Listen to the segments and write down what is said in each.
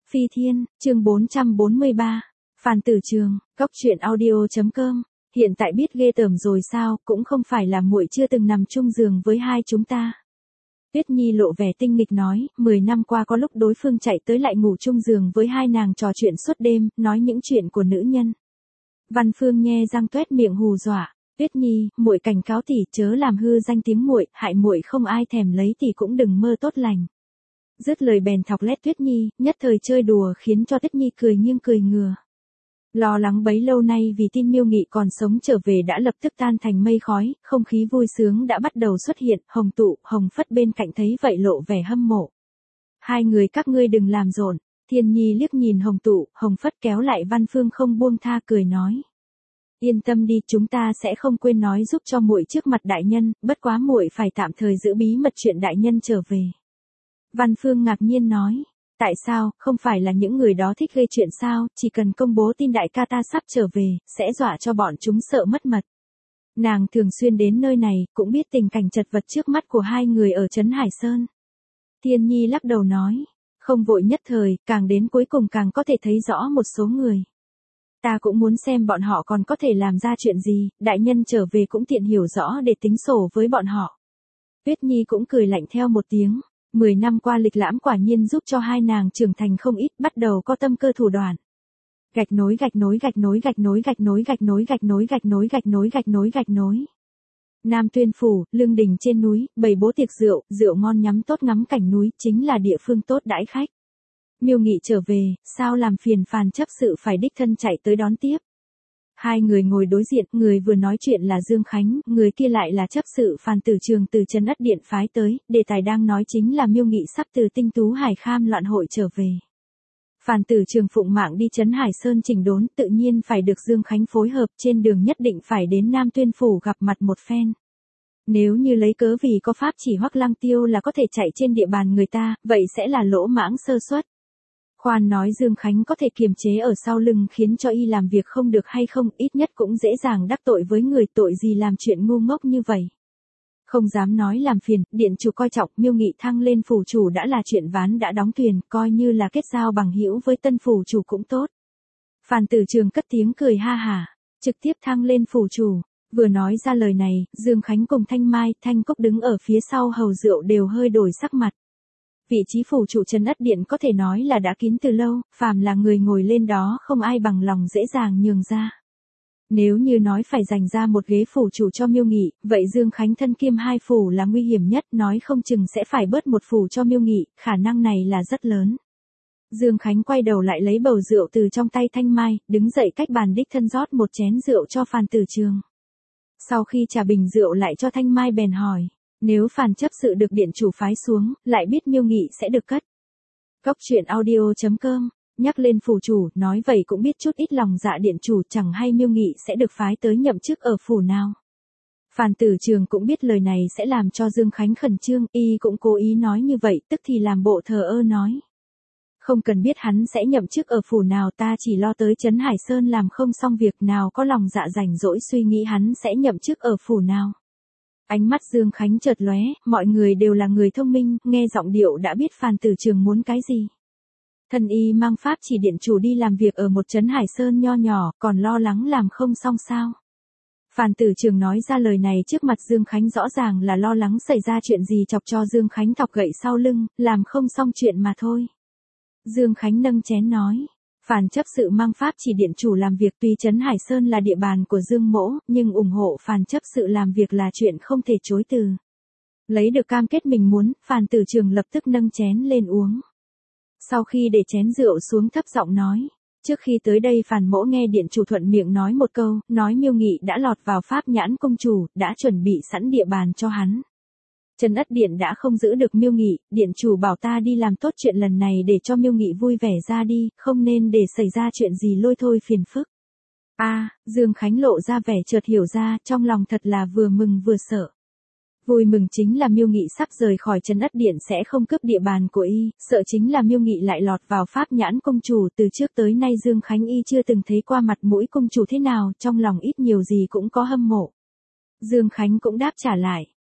Phi Thiên, chương 443. Phàn Tử Trường, Góc Chuyện Audio.com. Hiện tại biết ghê tởm rồi sao, cũng không phải là muội chưa từng nằm chung giường với hai chúng ta. Tuyết Nhi lộ vẻ tinh nghịch nói, 10 năm qua có lúc đối phương chạy tới lại ngủ chung giường với hai nàng trò chuyện suốt đêm, nói những chuyện của nữ nhân. Văn Phương nhe răng toét miệng hù dọa. Tuyết Nhi, muội cảnh cáo tỷ chớ làm hư danh tiếng muội, hại muội không ai thèm lấy tỷ cũng đừng mơ tốt lành. Dứt lời bèn thọc lét Tuyết Nhi, nhất thời chơi đùa khiến cho Tuyết Nhi cười nghiêng cười ngừa. Lo lắng bấy lâu nay vì tin Miêu Nghị còn sống trở về đã lập tức tan thành mây khói, không khí vui sướng đã bắt đầu xuất hiện, Hồng Tụ, Hồng Phất bên cạnh thấy vậy lộ vẻ hâm mộ. Hai người các ngươi đừng làm rộn. Thiên Nhi liếc nhìn Hồng Tụ, Hồng Phất kéo lại Văn Phương không buông tha cười nói. Yên tâm đi, chúng ta sẽ không quên nói giúp cho muội trước mặt đại nhân, bất quá muội phải tạm thời giữ bí mật chuyện đại nhân trở về. Văn Phương ngạc nhiên nói, tại sao, không phải là những người đó thích gây chuyện sao, chỉ cần công bố tin đại ca ta sắp trở về, sẽ dọa cho bọn chúng sợ mất mật. Nàng thường xuyên đến nơi này, cũng biết tình cảnh chật vật trước mắt của hai người ở Trấn Hải Sơn. Thiên Nhi lắc đầu nói, không vội nhất thời, càng đến cuối cùng càng có thể thấy rõ một số người. Ta cũng muốn xem bọn họ còn có thể làm ra chuyện gì, đại nhân trở về cũng tiện hiểu rõ để tính sổ với bọn họ. Tuyết Nhi cũng cười lạnh theo một tiếng. 10 năm qua lịch lãm quả nhiên giúp cho hai nàng trưởng thành không ít, bắt đầu có tâm cơ thủ đoạn. Gạch nối. Nam Tuyên phủ, lương đình trên núi, bày bố tiệc rượu, rượu ngon nhắm tốt ngắm cảnh núi, chính là địa phương tốt đãi khách. Miêu Nghị trở về, sao làm phiền Phàn chấp sự phải đích thân chạy tới đón tiếp. Hai người ngồi đối diện, người vừa nói chuyện là Dương Khánh, người kia lại là chấp sự Phàn Tử Trường từ Trấn Ất Điện phái tới, đề tài đang nói chính là Miêu Nghị sắp từ Tinh Tú Hải Kham loạn hội trở về. Phàn Tử Trường phụng mạng đi Trấn Hải Sơn chỉnh đốn, tự nhiên phải được Dương Khánh phối hợp, trên đường nhất định phải đến Nam Tuyên phủ gặp mặt một phen. Nếu như lấy cớ vì có pháp chỉ Hoắc Lăng Tiêu là có thể chạy trên địa bàn người ta, vậy sẽ là lỗ mãng sơ suất. Khoan nói Dương Khánh có thể kiềm chế ở sau lưng khiến cho y làm việc không được hay không, ít nhất cũng dễ dàng đắc tội với người, tội gì làm chuyện ngu ngốc như vậy. Không dám nói làm phiền, điện chủ coi trọng, Miêu Nghị thăng lên phủ chủ đã là chuyện ván đã đóng thuyền, coi như là kết giao bằng hữu với tân phủ chủ cũng tốt. Phàn Tử Trường cất tiếng cười ha hả, trực tiếp thăng lên phủ chủ. Vừa nói ra lời này, Dương Khánh cùng Thanh Mai, Thanh Cốc đứng ở phía sau hầu rượu đều hơi đổi sắc mặt. Vị trí phủ chủ Trấn Ất Điện có thể nói là đã kín từ lâu, phàm là người ngồi lên đó không ai bằng lòng dễ dàng nhường ra. Nếu như nói phải dành ra một ghế phủ chủ cho Miêu Nghị, vậy Dương Khánh thân kiêm hai phủ là nguy hiểm nhất, nói không chừng sẽ phải bớt một phủ cho Miêu Nghị, khả năng này là rất lớn. Dương Khánh quay đầu lại lấy bầu rượu từ trong tay Thanh Mai, đứng dậy cách bàn đích thân rót một chén rượu cho Phàn Tử Trường. Sau khi trả bình rượu lại cho Thanh Mai bèn hỏi. Nếu Phàn chấp sự được điện chủ phái xuống, lại biết Miêu Nghị sẽ được cất. Góc Chuyện Audio.com. Nhắc lên phủ chủ, nói vậy cũng biết chút ít lòng dạ điện chủ, chẳng hay Miêu Nghị sẽ được phái tới nhậm chức ở phủ nào. Phàn Tử Trường cũng biết lời này sẽ làm cho Dương Khánh khẩn trương, y cũng cố ý nói như vậy, tức thì làm bộ thờ ơ nói. Không cần biết hắn sẽ nhậm chức ở phủ nào, ta chỉ lo tới Trấn Hải Sơn làm không xong việc, nào có lòng dạ rảnh rỗi suy nghĩ hắn sẽ nhậm chức ở phủ nào. Ánh mắt Dương Khánh chợt lóe, mọi người đều là người thông minh, nghe giọng điệu đã biết Phàn Tử Trường muốn cái gì. Thần y mang pháp chỉ điện chủ đi làm việc ở một Trấn Hải Sơn nho nhỏ, còn lo lắng làm không xong sao. Phàn Tử Trường nói ra lời này trước mặt Dương Khánh rõ ràng là lo lắng xảy ra chuyện gì chọc cho Dương Khánh thọc gậy sau lưng, làm không xong chuyện mà thôi. Dương Khánh nâng chén nói. Phàn chấp sự mang pháp chỉ điện chủ làm việc, tuy Trấn Hải Sơn là địa bàn của Dương Mỗ, nhưng ủng hộ Phàn chấp sự làm việc là chuyện không thể chối từ. Lấy được cam kết mình muốn, Phàn Tử Trường lập tức nâng chén lên uống. Sau khi để chén rượu xuống thấp giọng nói, trước khi tới đây Phàn Mỗ nghe điện chủ thuận miệng nói một câu, nói Miêu Nghị đã lọt vào pháp nhãn công chủ, đã chuẩn bị sẵn địa bàn cho hắn. Trấn Ất Điện đã không giữ được Miêu Nghị, điện chủ bảo ta đi làm tốt chuyện lần này để cho Miêu Nghị vui vẻ ra đi, không nên để xảy ra chuyện gì lôi thôi phiền phức. Dương Khánh lộ ra vẻ chợt hiểu ra, trong lòng thật là vừa mừng vừa sợ. Vui mừng chính là Miêu Nghị sắp rời khỏi Trấn Ất Điện sẽ không cướp địa bàn của y, sợ chính là Miêu Nghị lại lọt vào pháp nhãn công chủ, từ trước tới nay Dương Khánh y chưa từng thấy qua mặt mũi công chủ thế nào, trong lòng ít nhiều gì cũng có hâm mộ. Dương Khánh cũng đáp trả lại.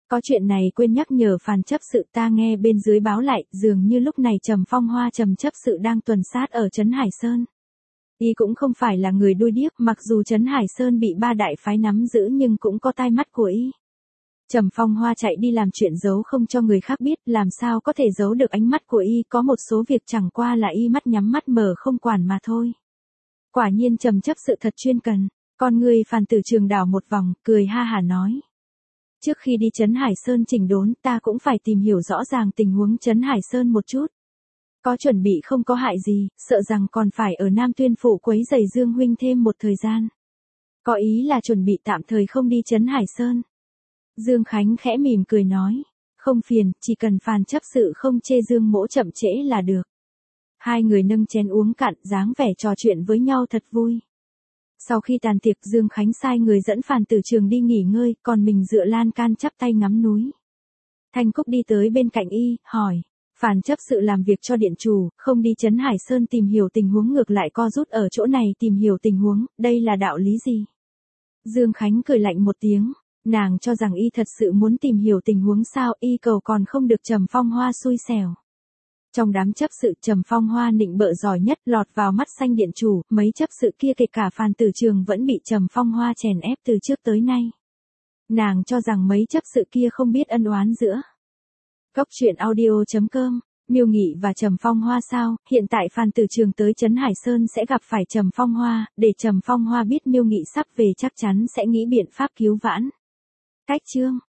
Có chuyện này quên nhắc nhở Phàn chấp sự, ta nghe bên dưới báo lại, dường như lúc này Trầm Phong Hoa Trầm chấp sự đang tuần sát ở trấn Hải Sơn. Y cũng không phải là người đuôi điếc, mặc dù trấn Hải Sơn bị ba đại phái nắm giữ nhưng cũng có tai mắt của y. Trầm Phong Hoa chạy đi làm chuyện giấu không cho người khác biết, làm sao có thể giấu được ánh mắt của y, có một số việc chẳng qua là y mắt nhắm mắt mở không quản mà thôi. Quả nhiên Trầm chấp sự thật chuyên cần, con người Phàn Tử Trường đảo một vòng, cười ha hả nói. Trước khi đi trấn Hải Sơn chỉnh đốn, ta cũng phải tìm hiểu rõ ràng tình huống trấn Hải Sơn một chút. Có chuẩn bị không có hại gì, sợ rằng còn phải ở Nam Tuyên phủ quấy rầy Dương huynh thêm một thời gian. Có ý là chuẩn bị tạm thời không đi trấn Hải Sơn. Dương Khánh khẽ mỉm cười nói, không phiền, chỉ cần Phàn chấp sự không chê Dương mỗ chậm trễ là được. Hai người nâng chén uống cạn, dáng vẻ trò chuyện với nhau thật vui. Sau khi tàn tiệc, Dương Khánh sai người dẫn Phàn Tử Trường đi nghỉ ngơi, còn mình dựa lan can chắp tay ngắm núi. Thanh Cúc đi tới bên cạnh y, hỏi, Phàn chấp sự làm việc cho điện chủ, không đi trấn Hải Sơn tìm hiểu tình huống ngược lại co rút ở chỗ này tìm hiểu tình huống, đây là đạo lý gì? Dương Khánh cười lạnh một tiếng, nàng cho rằng y thật sự muốn tìm hiểu tình huống sao, y cầu còn không được Trầm Phong Hoa xui xẻo. Trong đám chấp sự, Trầm Phong Hoa nịnh bợ giỏi nhất, lọt vào mắt xanh điện chủ, mấy chấp sự kia kể cả Phàn Tử Trường vẫn bị Trầm Phong Hoa chèn ép từ trước tới nay. Nàng cho rằng mấy chấp sự kia không biết ân oán giữa. Góc truyện audio.com, Miêu Nghị và Trầm Phong Hoa sao, hiện tại Phàn Tử Trường tới trấn Hải Sơn sẽ gặp phải Trầm Phong Hoa, để Trầm Phong Hoa biết Miêu Nghị sắp về chắc chắn sẽ nghĩ biện pháp cứu vãn. Cách chương